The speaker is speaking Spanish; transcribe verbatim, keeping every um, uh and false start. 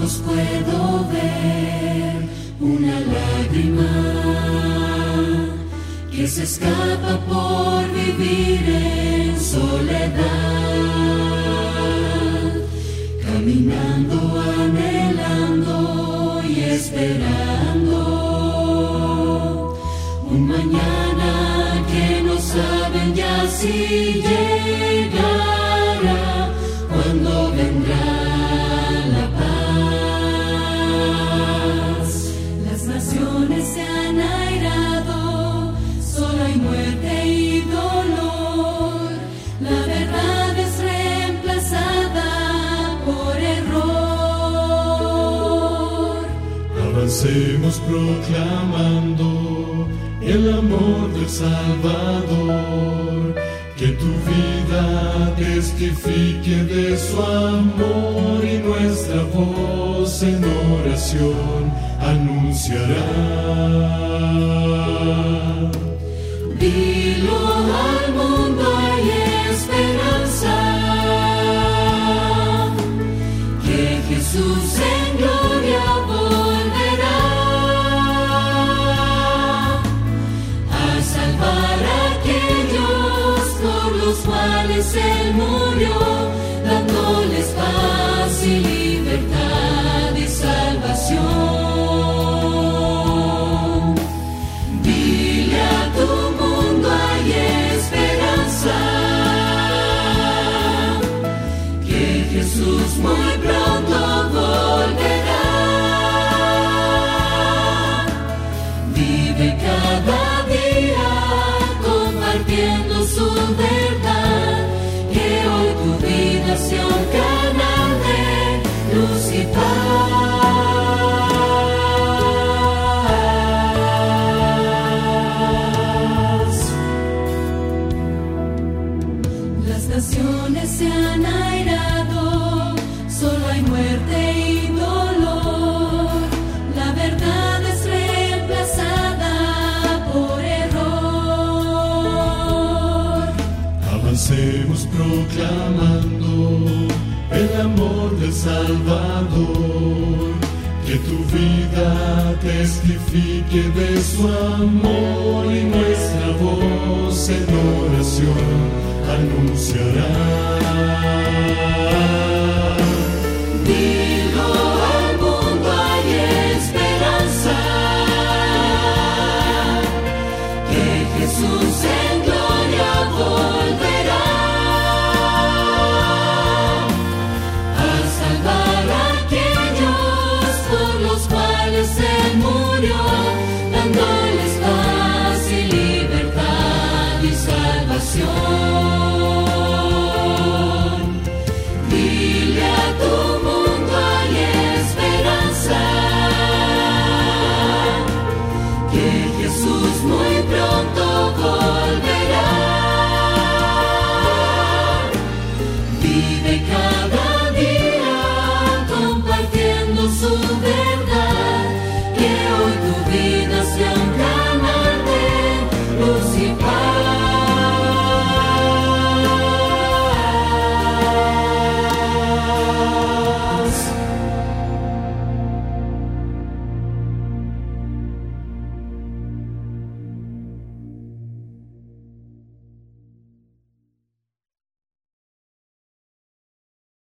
ojos puedo ver una lágrima que se escapa por vivir en soledad, caminando, anhelando y esperando un mañana que no saben ya si llegará, cuando vendrá la paz. Las naciones se han airado, solo hay muerte y dolor. La verdad es reemplazada por error. Avancemos proclamando el amor del Salvador, que tu vida testifique de su amor y nuestra voz en oración anunciará. Dilo al mundo, hay esperanza, que Jesús en gloria volverá a salvar a aquellos por los cuales Él murió, dándoles paz y libertad y salvación. Dile a tu mundo, hay esperanza, que Jesús muy pronto volverá. Vive cada día compartiendo su verdad, que hoy tu vida sea un canal de luz y paz. Las naciones se han airado, solo hay muerte y dolor. La verdad es reemplazada por error. Avancemos proclamando el amor del Salvador, que tu vida testifique de su amor y nuestra voz en oración anunciará.